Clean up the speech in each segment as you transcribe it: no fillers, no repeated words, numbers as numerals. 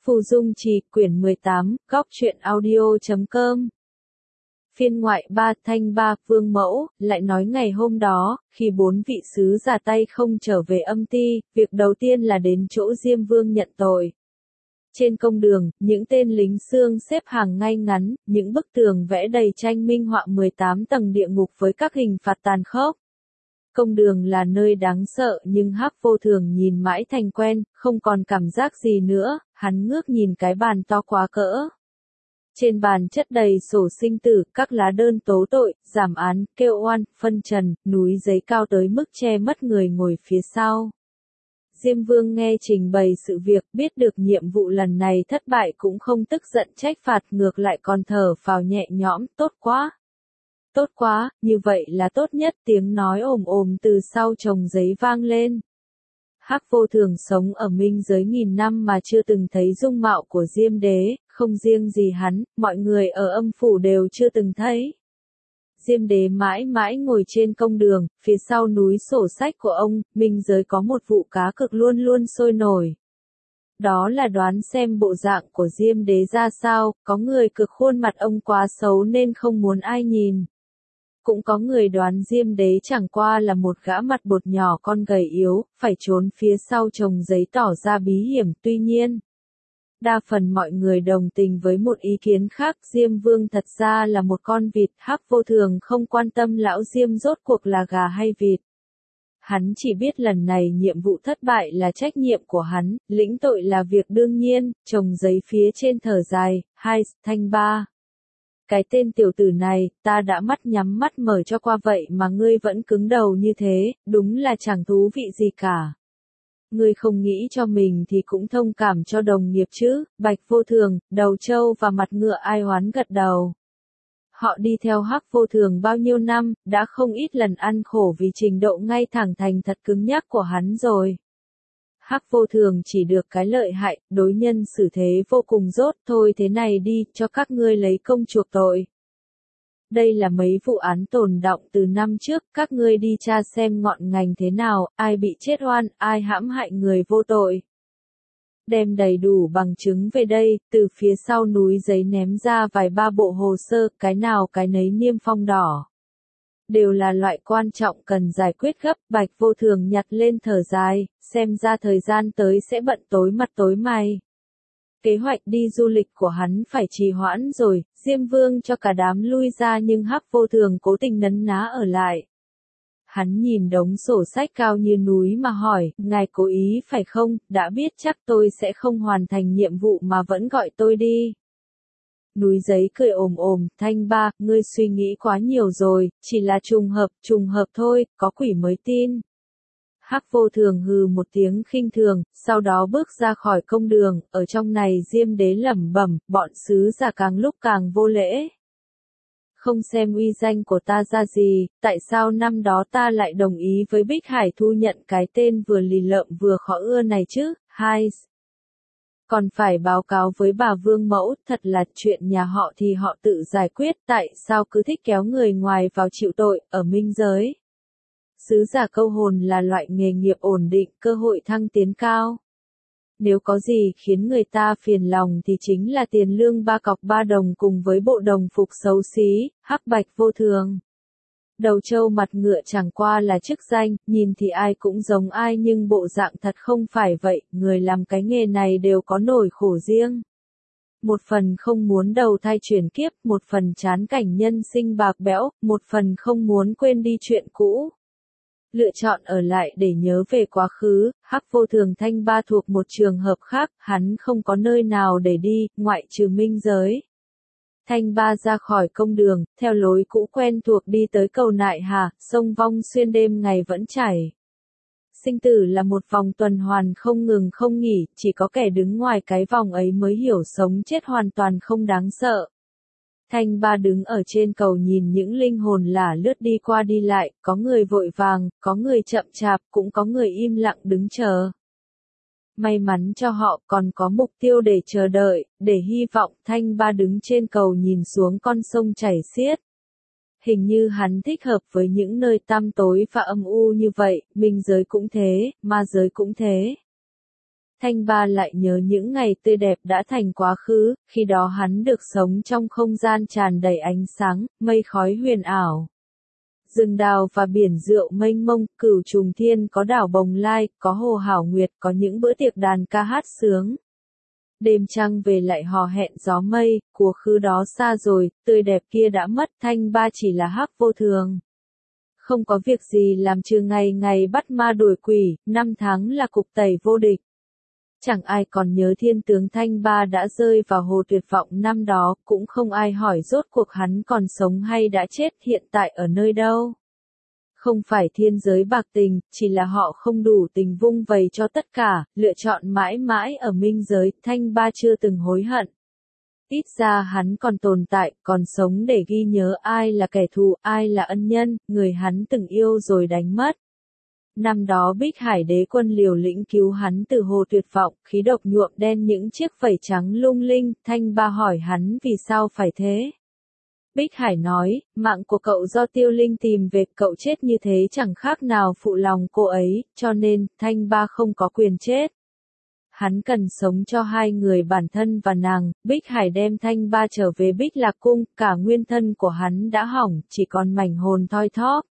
Phù Dung Trì, quyển 18, góc truyện audio.com. Phiên ngoại 3, Thanh Ba, Vương Mẫu, lại nói ngày hôm đó, khi 4 vị sứ giả tay không trở về Âm Ti, việc đầu tiên là đến chỗ Diêm Vương nhận tội. Trên công đường, những tên lính xương xếp hàng ngay ngắn, những bức tường vẽ đầy tranh minh họa 18 tầng địa ngục với các hình phạt tàn khốc. Công đường là nơi đáng sợ nhưng Hắc Vô Thường nhìn mãi thành quen, không còn cảm giác gì nữa, hắn ngước nhìn cái bàn to quá cỡ. Trên bàn chất đầy sổ sinh tử, các lá đơn tố tội, giảm án, kêu oan, phân trần, núi giấy cao tới mức che mất người ngồi phía sau. Diêm Vương nghe trình bày sự việc, biết được nhiệm vụ lần này thất bại cũng không tức giận trách phạt, ngược lại còn thở phào nhẹ nhõm, tốt quá. Tốt quá, như vậy là tốt nhất, tiếng nói ồm ồm từ sau chồng giấy vang lên. Hắc Vô Thường sống ở minh giới nghìn năm mà chưa từng thấy dung mạo của Diêm Đế, không riêng gì hắn, mọi người ở Âm Phủ đều chưa từng thấy. Diêm Đế mãi mãi ngồi trên công đường, phía sau núi sổ sách của ông, minh giới có một vụ cá cược luôn luôn sôi nổi. Đó là đoán xem bộ dạng của Diêm Đế ra sao, có người cược khuôn mặt ông quá xấu nên không muốn ai nhìn. Cũng có người đoán Diêm Đế chẳng qua là một gã mặt bột nhỏ con gầy yếu, phải trốn phía sau chồng giấy tỏ ra bí hiểm, tuy nhiên. Đa phần mọi người đồng tình với một ý kiến khác, Diêm Vương thật ra là một con vịt, Hắc Vô Thường không quan tâm lão Diêm rốt cuộc là gà hay vịt. Hắn chỉ biết lần này nhiệm vụ thất bại là trách nhiệm của hắn, lĩnh tội là việc đương nhiên, chồng giấy phía trên thở dài, hai, Thanh Ba. Cái tên tiểu tử này, ta đã mắt nhắm mắt mở cho qua vậy mà ngươi vẫn cứng đầu như thế, đúng là chẳng thú vị gì cả. Ngươi không nghĩ cho mình thì cũng thông cảm cho đồng nghiệp chứ, Bạch Vô Thường, Đầu Trâu và Mặt Ngựa ai oán gật đầu. Họ đi theo Hắc Vô Thường bao nhiêu năm, đã không ít lần ăn khổ vì trình độ ngay thẳng thành thật cứng nhắc của hắn rồi. Hắc Vô Thường chỉ được cái lợi hại, đối nhân xử thế vô cùng dốt, thôi thế này đi, cho các ngươi lấy công chuộc tội. Đây là mấy vụ án tồn đọng từ năm trước, các ngươi đi tra xem ngọn ngành thế nào, ai bị chết oan, ai hãm hại người vô tội. Đem đầy đủ bằng chứng về đây, từ phía sau núi giấy ném ra vài ba bộ hồ sơ, cái nào cái nấy niêm phong đỏ. Đều là loại quan trọng cần giải quyết gấp, Bạch Vô Thường nhặt lên thở dài, xem ra thời gian tới sẽ bận tối mặt tối mày. Kế hoạch đi du lịch của hắn phải trì hoãn rồi, Diêm Vương cho cả đám lui ra nhưng Hắc Vô Thường cố tình nấn ná ở lại. Hắn nhìn đống sổ sách cao như núi mà hỏi, ngài cố ý phải không, đã biết chắc tôi sẽ không hoàn thành nhiệm vụ mà vẫn gọi tôi đi. Núi giấy cười ồm ồm, Thanh Ba, ngươi suy nghĩ quá nhiều rồi, chỉ là trùng hợp thôi, có quỷ mới tin. Hắc Vô Thường hừ một tiếng khinh thường, sau đó bước ra khỏi công đường, ở trong này Diêm Đế lẩm bẩm, bọn sứ giả càng lúc càng vô lễ. Không xem uy danh của ta ra gì, tại sao năm đó ta lại đồng ý với Bích Hải thu nhận cái tên vừa lì lợm vừa khó ưa này chứ, hai. Còn phải báo cáo với bà Vương Mẫu, thật là chuyện nhà họ thì họ tự giải quyết, tại sao cứ thích kéo người ngoài vào chịu tội, ở minh giới. Sứ giả câu hồn là loại nghề nghiệp ổn định, cơ hội thăng tiến cao. Nếu có gì khiến người ta phiền lòng thì chính là tiền lương 3 cọc 3 đồng cùng với bộ đồng phục xấu xí, Hắc Bạch Vô Thường. Đầu Trâu Mặt Ngựa chẳng qua là chức danh, nhìn thì ai cũng giống ai nhưng bộ dạng thật không phải vậy, người làm cái nghề này đều có nỗi khổ riêng. Một phần không muốn đầu thai chuyển kiếp, một phần chán cảnh nhân sinh bạc bẽo, một phần không muốn quên đi chuyện cũ. Lựa chọn ở lại để nhớ về quá khứ, Hắc Vô Thường Thanh Ba thuộc một trường hợp khác, hắn không có nơi nào để đi, ngoại trừ minh giới. Thanh Ba ra khỏi công đường, theo lối cũ quen thuộc đi tới cầu Nại Hà, sông Vong Xuyên đêm ngày vẫn chảy. Sinh tử là một vòng tuần hoàn không ngừng không nghỉ, chỉ có kẻ đứng ngoài cái vòng ấy mới hiểu sống chết hoàn toàn không đáng sợ. Thanh Ba đứng ở trên cầu nhìn những linh hồn lả lướt đi qua đi lại, có người vội vàng, có người chậm chạp, cũng có người im lặng đứng chờ. May mắn cho họ còn có mục tiêu để chờ đợi, để hy vọng. Thanh Ba đứng trên cầu nhìn xuống con sông chảy xiết. Hình như hắn thích hợp với những nơi tăm tối và âm u như vậy, minh giới cũng thế, ma giới cũng thế. Thanh Ba lại nhớ những ngày tươi đẹp đã thành quá khứ, khi đó hắn được sống trong không gian tràn đầy ánh sáng, mây khói huyền ảo. Rừng đào và biển rượu mênh mông, Cửu Trùng Thiên có đảo Bồng Lai, có hồ Hảo Nguyệt, có những bữa tiệc đàn ca hát sướng. Đêm trăng về lại hò hẹn gió mây, của khứ đó xa rồi, tươi đẹp kia đã mất, Thanh Ba chỉ là hắc vô thường. Không có việc gì làm trừ ngày ngày bắt ma đuổi quỷ, 5 tháng là cục tẩy vô địch. Chẳng ai còn nhớ thiên tướng Thanh Ba đã rơi vào hồ tuyệt vọng năm đó, cũng không ai hỏi rốt cuộc hắn còn sống hay đã chết, hiện tại ở nơi đâu. Không phải thiên giới bạc tình, chỉ là họ không đủ tình vung vầy cho tất cả, lựa chọn mãi mãi ở minh giới, Thanh Ba chưa từng hối hận. Ít ra hắn còn tồn tại, còn sống để ghi nhớ ai là kẻ thù, ai là ân nhân, người hắn từng yêu rồi đánh mất. Năm đó Bích Hải Đế Quân liều lĩnh cứu hắn từ hồ tuyệt vọng, khí độc nhuộm đen những chiếc vảy trắng lung linh, Thanh Ba hỏi hắn vì sao phải thế. Bích Hải nói, mạng của cậu do Tiêu Linh tìm về, cậu chết như thế chẳng khác nào phụ lòng cô ấy, cho nên, Thanh Ba không có quyền chết. Hắn cần sống cho hai người bản thân và nàng, Bích Hải đem Thanh Ba trở về Bích Lạc Cung, cả nguyên thân của hắn đã hỏng, chỉ còn mảnh hồn thoi thóp.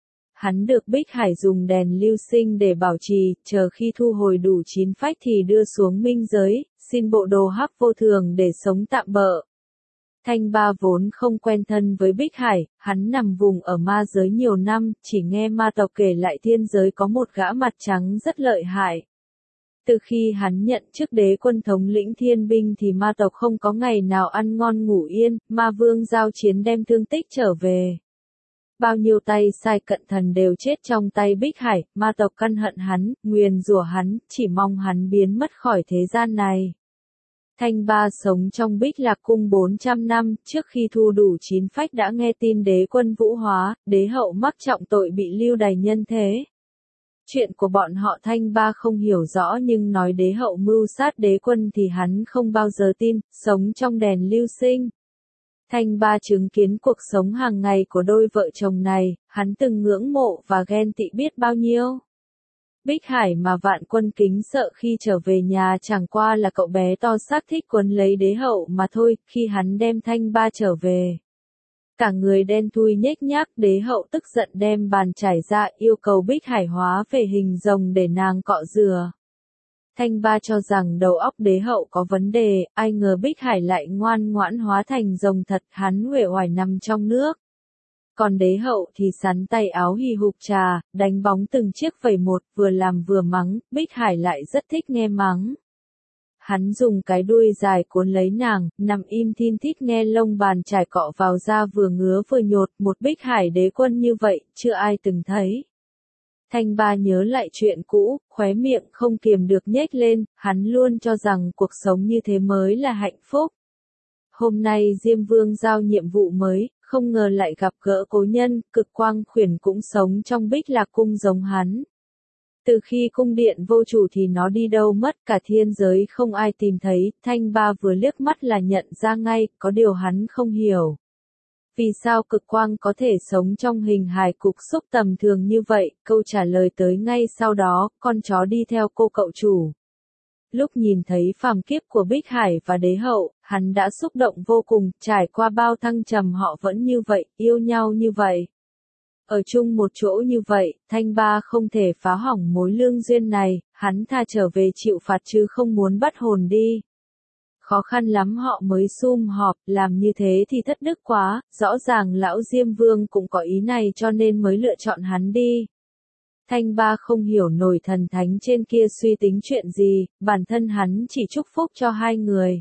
Hắn được Bích Hải dùng đèn lưu sinh để bảo trì, chờ khi thu hồi đủ 9 phách thì đưa xuống minh giới, xin bộ đồ hắc vô thường để sống tạm bợ. Thanh Ba vốn không quen thân với Bích Hải, hắn nằm vùng ở ma giới nhiều năm, chỉ nghe ma tộc kể lại thiên giới có một gã mặt trắng rất lợi hại. Từ khi hắn nhận chức đế quân thống lĩnh thiên binh thì ma tộc không có ngày nào ăn ngon ngủ yên, ma vương giao chiến đem thương tích trở về. Bao nhiêu tay sai cận thần đều chết trong tay Bích Hải, ma tộc căn hận hắn, nguyền rủa hắn, chỉ mong hắn biến mất khỏi thế gian này. Thanh Ba sống trong Bích Lạc Cung 400 năm, trước khi thu đủ 9 phách đã nghe tin đế quân vũ hóa, đế hậu mắc trọng tội bị lưu đày nhân thế. Chuyện của bọn họ Thanh Ba không hiểu rõ nhưng nói đế hậu mưu sát đế quân thì hắn không bao giờ tin, sống trong đèn lưu sinh. Thanh Ba chứng kiến cuộc sống hàng ngày của đôi vợ chồng này, hắn từng ngưỡng mộ và ghen tị biết bao nhiêu. Bích Hải mà vạn quân kính sợ khi trở về nhà chẳng qua là cậu bé to xác thích quấn lấy đế hậu mà thôi, khi hắn đem Thanh Ba trở về. Cả người đen thui nhếch nhác, đế hậu tức giận đem bàn chải ra yêu cầu Bích Hải hóa về hình rồng để nàng cọ rửa. Thanh Ba cho rằng đầu óc đế hậu có vấn đề, ai ngờ Bích Hải lại ngoan ngoãn hóa thành rồng thật, hắn uể oải nằm trong nước. Còn đế hậu thì sắn tay áo hì hục trà, đánh bóng từng chiếc vảy một, vừa làm vừa mắng, Bích Hải lại rất thích nghe mắng. Hắn dùng cái đuôi dài cuốn lấy nàng, nằm im thin thít nghe lông bàn chải cọ vào da vừa ngứa vừa nhột, một Bích Hải đế quân như vậy, chưa ai từng thấy. Thanh Ba nhớ lại chuyện cũ, khóe miệng không kiềm được nhếch lên, hắn luôn cho rằng cuộc sống như thế mới là hạnh phúc. Hôm nay Diêm Vương giao nhiệm vụ mới, không ngờ lại gặp gỡ cố nhân, Cực Quang Khuyển cũng sống trong Bích Lạc Cung giống hắn. Từ khi cung điện vô chủ thì nó đi đâu mất, cả thiên giới không ai tìm thấy, Thanh Ba vừa liếc mắt là nhận ra ngay, có điều hắn không hiểu. Vì sao Cực Quang có thể sống trong hình hài cục xúc tầm thường như vậy, câu trả lời tới ngay sau đó, con chó đi theo cô cậu chủ. Lúc nhìn thấy phàm kiếp của Bích Hải và đế hậu, hắn đã xúc động vô cùng, trải qua bao thăng trầm họ vẫn như vậy, yêu nhau như vậy. Ở chung một chỗ như vậy, Thanh Ba không thể phá hỏng mối lương duyên này, hắn thà trở về chịu phạt chứ không muốn bắt hồn đi. Khó khăn lắm họ mới sum họp, làm như thế thì thất đức quá, rõ ràng lão Diêm Vương cũng có ý này cho nên mới lựa chọn hắn đi. Thanh Ba không hiểu nổi thần thánh trên kia suy tính chuyện gì, bản thân hắn chỉ chúc phúc cho hai người.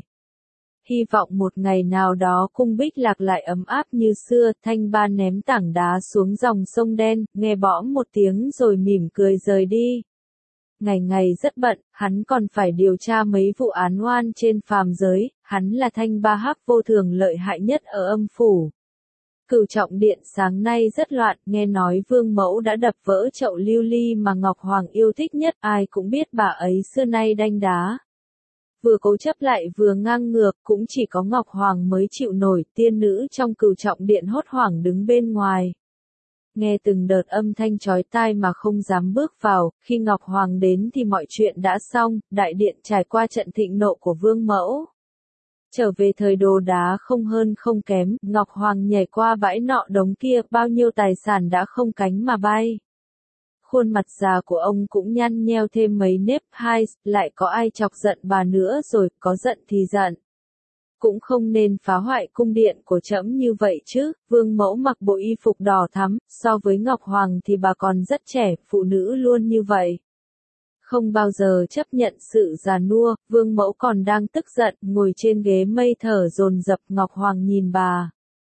Hy vọng một ngày nào đó cung Bích Lạc lại ấm áp như xưa, Thanh Ba ném tảng đá xuống dòng sông đen, nghe bõm một tiếng rồi mỉm cười rời đi. Ngày ngày rất bận, hắn còn phải điều tra mấy vụ án oan trên phàm giới, hắn là Thanh Ba hắc vô thường lợi hại nhất ở âm phủ. Cửu Trọng Điện sáng nay rất loạn, nghe nói Vương Mẫu đã đập vỡ chậu lưu ly mà Ngọc Hoàng yêu thích nhất, ai cũng biết bà ấy xưa nay đanh đá. Vừa cố chấp lại vừa ngang ngược, cũng chỉ có Ngọc Hoàng mới chịu nổi, tiên nữ trong Cửu Trọng Điện hốt hoảng đứng bên ngoài. Nghe từng đợt âm thanh chói tai mà không dám bước vào, khi Ngọc Hoàng đến thì mọi chuyện đã xong, đại điện trải qua trận thịnh nộ của Vương Mẫu. Trở về thời Đồ Đá không hơn không kém, Ngọc Hoàng nhảy qua bãi nọ đống kia, bao nhiêu tài sản đã không cánh mà bay. Khuôn mặt già của ông cũng nhăn nheo thêm mấy nếp hai, lại có ai chọc giận bà nữa rồi, có giận thì giận. Cũng không nên phá hoại cung điện của trẫm như vậy chứ. Vương Mẫu mặc bộ y phục đỏ thắm, so với Ngọc Hoàng thì bà còn rất trẻ, phụ nữ luôn như vậy. Không bao giờ chấp nhận sự già nua, Vương Mẫu còn đang tức giận, ngồi trên ghế mây thở dồn dập. Ngọc Hoàng nhìn bà,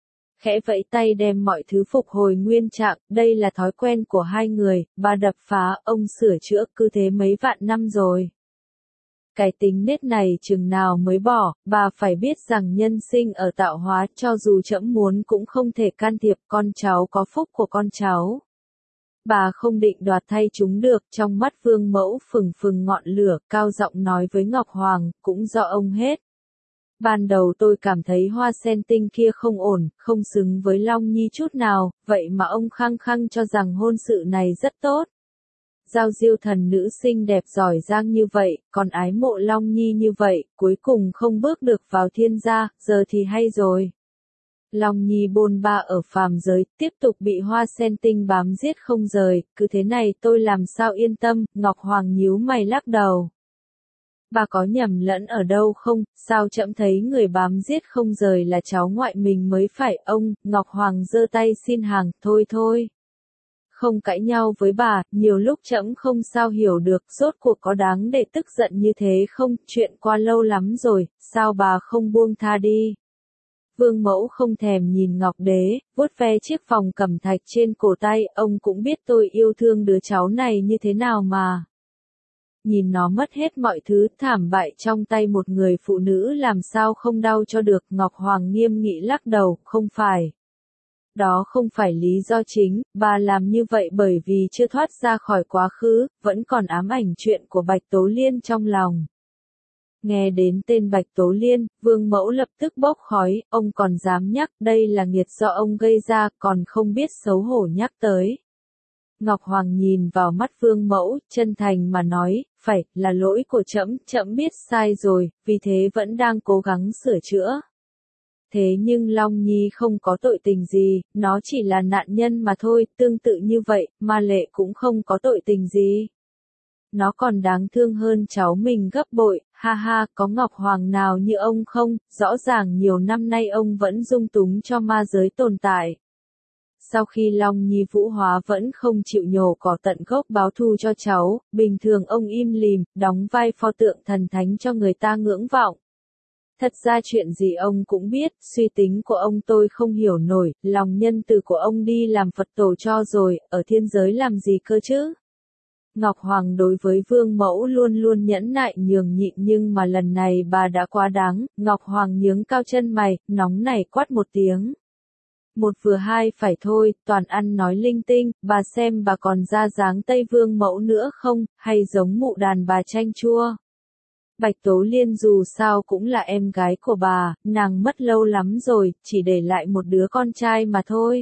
khẽ vẫy tay đem mọi thứ phục hồi nguyên trạng, đây là thói quen của hai người, bà đập phá, ông sửa chữa, cứ thế mấy vạn năm rồi. Cái tính nết này chừng nào mới bỏ, bà phải biết rằng nhân sinh ở tạo hóa, cho dù trẫm muốn cũng không thể can thiệp, con cháu có phúc của con cháu. Bà không định đoạt thay chúng được, trong mắt Vương Mẫu phừng phừng ngọn lửa, cao giọng nói với Ngọc Hoàng, cũng do ông hết. Ban đầu tôi cảm thấy hoa sen tinh kia không ổn, không xứng với Long Nhi chút nào, vậy mà ông khăng khăng cho rằng hôn sự này rất tốt. Giao Diêu thần nữ xinh đẹp giỏi giang như vậy, còn ái mộ Long Nhi như vậy, cuối cùng không bước được vào thiên gia, giờ thì hay rồi. Long Nhi bôn ba ở phàm giới, tiếp tục bị hoa sen tinh bám giết không rời, cứ thế này tôi làm sao yên tâm. Ngọc Hoàng nhíu mày lắc đầu. Bà có nhầm lẫn ở đâu không, sao trẫm thấy người bám giết không rời là cháu ngoại mình mới phải. Ông, Ngọc Hoàng giơ tay xin hàng, thôi thôi. Không cãi nhau với bà, nhiều lúc trẫm không sao hiểu được, rốt cuộc có đáng để tức giận như thế không, chuyện qua lâu lắm rồi, sao bà không buông tha đi. Vương Mẫu không thèm nhìn Ngọc Đế, vuốt ve chiếc vòng cẩm thạch trên cổ tay, ông cũng biết tôi yêu thương đứa cháu này như thế nào mà. Nhìn nó mất hết mọi thứ, thảm bại trong tay một người phụ nữ làm sao không đau cho được. Ngọc Hoàng nghiêm nghị lắc đầu, không phải. Đó không phải lý do chính, bà làm như vậy bởi vì chưa thoát ra khỏi quá khứ, vẫn còn ám ảnh chuyện của Bạch Tố Liên trong lòng. Nghe đến tên Bạch Tố Liên, Vương Mẫu lập tức bốc khói, ông còn dám nhắc, đây là nghiệt do ông gây ra, còn không biết xấu hổ nhắc tới. Ngọc Hoàng nhìn vào mắt Vương Mẫu, chân thành mà nói, phải, là lỗi của trẫm, trẫm biết sai rồi, vì thế vẫn đang cố gắng sửa chữa. Thế nhưng Long Nhi không có tội tình gì, nó chỉ là nạn nhân mà thôi, tương tự như vậy, Ma Lệ cũng không có tội tình gì. Nó còn đáng thương hơn cháu mình gấp bội, ha ha, có Ngọc Hoàng nào như ông không, rõ ràng nhiều năm nay ông vẫn dung túng cho ma giới tồn tại. Sau khi Long Nhi vũ hóa vẫn không chịu nhổ cỏ tận gốc báo thù cho cháu, bình thường ông im lìm, đóng vai pho tượng thần thánh cho người ta ngưỡng vọng. Thật ra chuyện gì ông cũng biết, suy tính của ông tôi không hiểu nổi, lòng nhân từ của ông đi làm Phật tổ cho rồi, ở thiên giới làm gì cơ chứ? Ngọc Hoàng đối với Vương Mẫu luôn luôn nhẫn nại nhường nhịn nhưng mà lần này bà đã quá đáng. Ngọc Hoàng nhướng cao chân mày, nóng nảy quát một tiếng. Một vừa hai phải thôi, toàn ăn nói linh tinh, bà xem bà còn ra dáng Tây Vương Mẫu nữa không, hay giống mụ đàn bà chanh chua. Bạch Tố Liên dù sao cũng là em gái của bà, nàng mất lâu lắm rồi, chỉ để lại một đứa con trai mà thôi.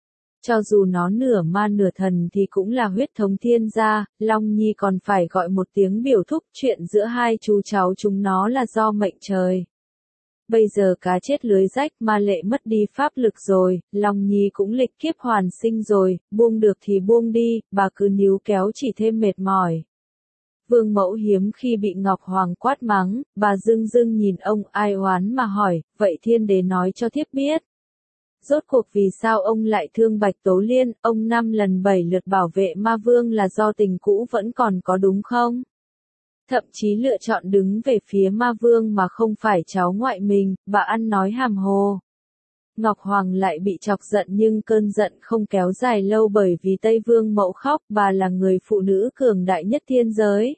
Cho dù nó nửa ma nửa thần thì cũng là huyết thống thiên gia, Long Nhi còn phải gọi một tiếng biểu thúc, chuyện giữa hai chú cháu chúng nó là do mệnh trời. Bây giờ cá chết lưới rách, Ma Lệ mất đi pháp lực rồi, Long Nhi cũng lịch kiếp hoàn sinh rồi, buông được thì buông đi, bà cứ níu kéo chỉ thêm mệt mỏi. Vương Mẫu hiếm khi bị Ngọc Hoàng quát mắng, bà dưng dưng nhìn ông ai oán mà hỏi, vậy Thiên Đế nói cho thiếp biết. Rốt cuộc vì sao ông lại thương Bạch Tố Liên, ông 5 lần 7 lượt bảo vệ Ma Vương là do tình cũ vẫn còn có đúng không? Thậm chí lựa chọn đứng về phía Ma Vương mà không phải cháu ngoại mình, bà ăn nói hàm hồ. Ngọc Hoàng lại bị chọc giận nhưng cơn giận không kéo dài lâu bởi vì Tây Vương Mẫu khóc, bà là người phụ nữ cường đại nhất thiên giới.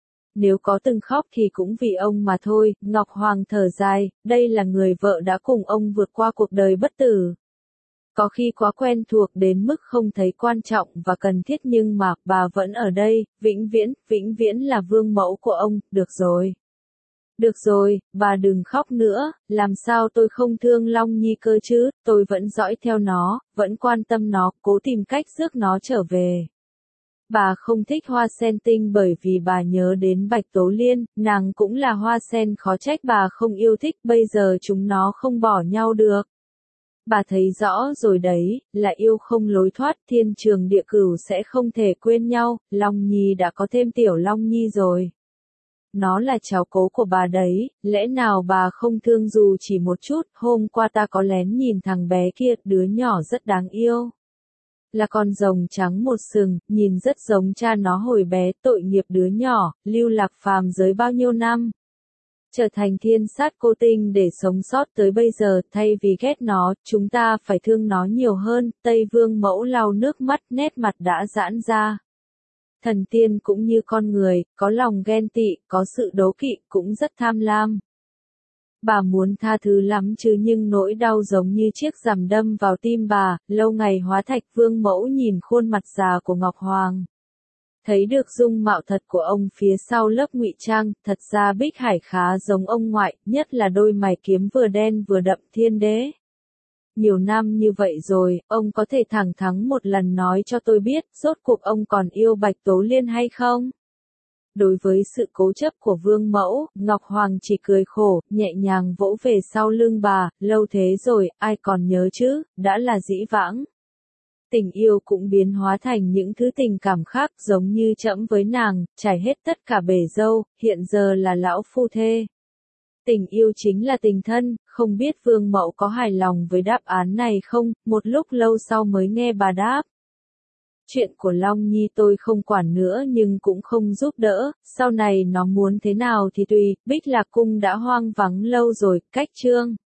Nếu có từng khóc thì cũng vì ông mà thôi. Ngọc Hoàng thở dài, đây là người vợ đã cùng ông vượt qua cuộc đời bất tử. Có khi quá quen thuộc đến mức không thấy quan trọng và cần thiết nhưng mà, bà vẫn ở đây, vĩnh viễn là vương mẫu của ông, được rồi. Được rồi, bà đừng khóc nữa, làm sao tôi không thương Long Nhi cơ chứ, tôi vẫn dõi theo nó, vẫn quan tâm nó, cố tìm cách rước nó trở về. Bà không thích hoa sen tinh bởi vì bà nhớ đến Bạch Tố Liên, nàng cũng là hoa sen, khó trách bà không yêu thích, bây giờ chúng nó không bỏ nhau được. Bà thấy rõ rồi đấy, là yêu không lối thoát, thiên trường địa cửu sẽ không thể quên nhau, Long Nhi đã có thêm tiểu Long Nhi rồi. Nó là cháu cố của bà đấy, lẽ nào bà không thương dù chỉ một chút, hôm qua ta có lén nhìn thằng bé kia, đứa nhỏ rất đáng yêu. Là con rồng trắng một sừng, nhìn rất giống cha nó hồi bé, tội nghiệp đứa nhỏ, lưu lạc phàm giới bao nhiêu năm. Trở thành thiên sát cô tinh để sống sót tới bây giờ, thay vì ghét nó, chúng ta phải thương nó nhiều hơn, Tây Vương Mẫu lau nước mắt, nét mặt đã giãn ra. Thần tiên cũng như con người, có lòng ghen tị, có sự đố kỵ, cũng rất tham lam. Bà muốn tha thứ lắm chứ nhưng nỗi đau giống như chiếc rằm đâm vào tim bà, lâu ngày hóa thạch. Vương Mẫu nhìn khuôn mặt già của Ngọc Hoàng. Thấy được dung mạo thật của ông phía sau lớp ngụy trang, thật ra Bích Hải khá giống ông ngoại, nhất là đôi mày kiếm vừa đen vừa đậm thiên đế. Nhiều năm như vậy rồi, ông có thể thẳng thắn một lần nói cho tôi biết, rốt cuộc ông còn yêu Bạch Tố Liên hay không? Đối với sự cố chấp của Vương Mẫu, Ngọc Hoàng chỉ cười khổ, nhẹ nhàng vỗ về sau lưng bà, lâu thế rồi, ai còn nhớ chứ, đã là dĩ vãng. Tình yêu cũng biến hóa thành những thứ tình cảm khác, giống như trẫm với nàng, trải hết tất cả bể dâu, hiện giờ là lão phu thê. Tình yêu chính là tình thân, không biết Vương Mẫu có hài lòng với đáp án này không, một lúc lâu sau mới nghe bà đáp. Chuyện của Long Nhi tôi không quản nữa nhưng cũng không giúp đỡ, sau này nó muốn thế nào thì tùy, Bích Lạc Cung đã hoang vắng lâu rồi, cách chương.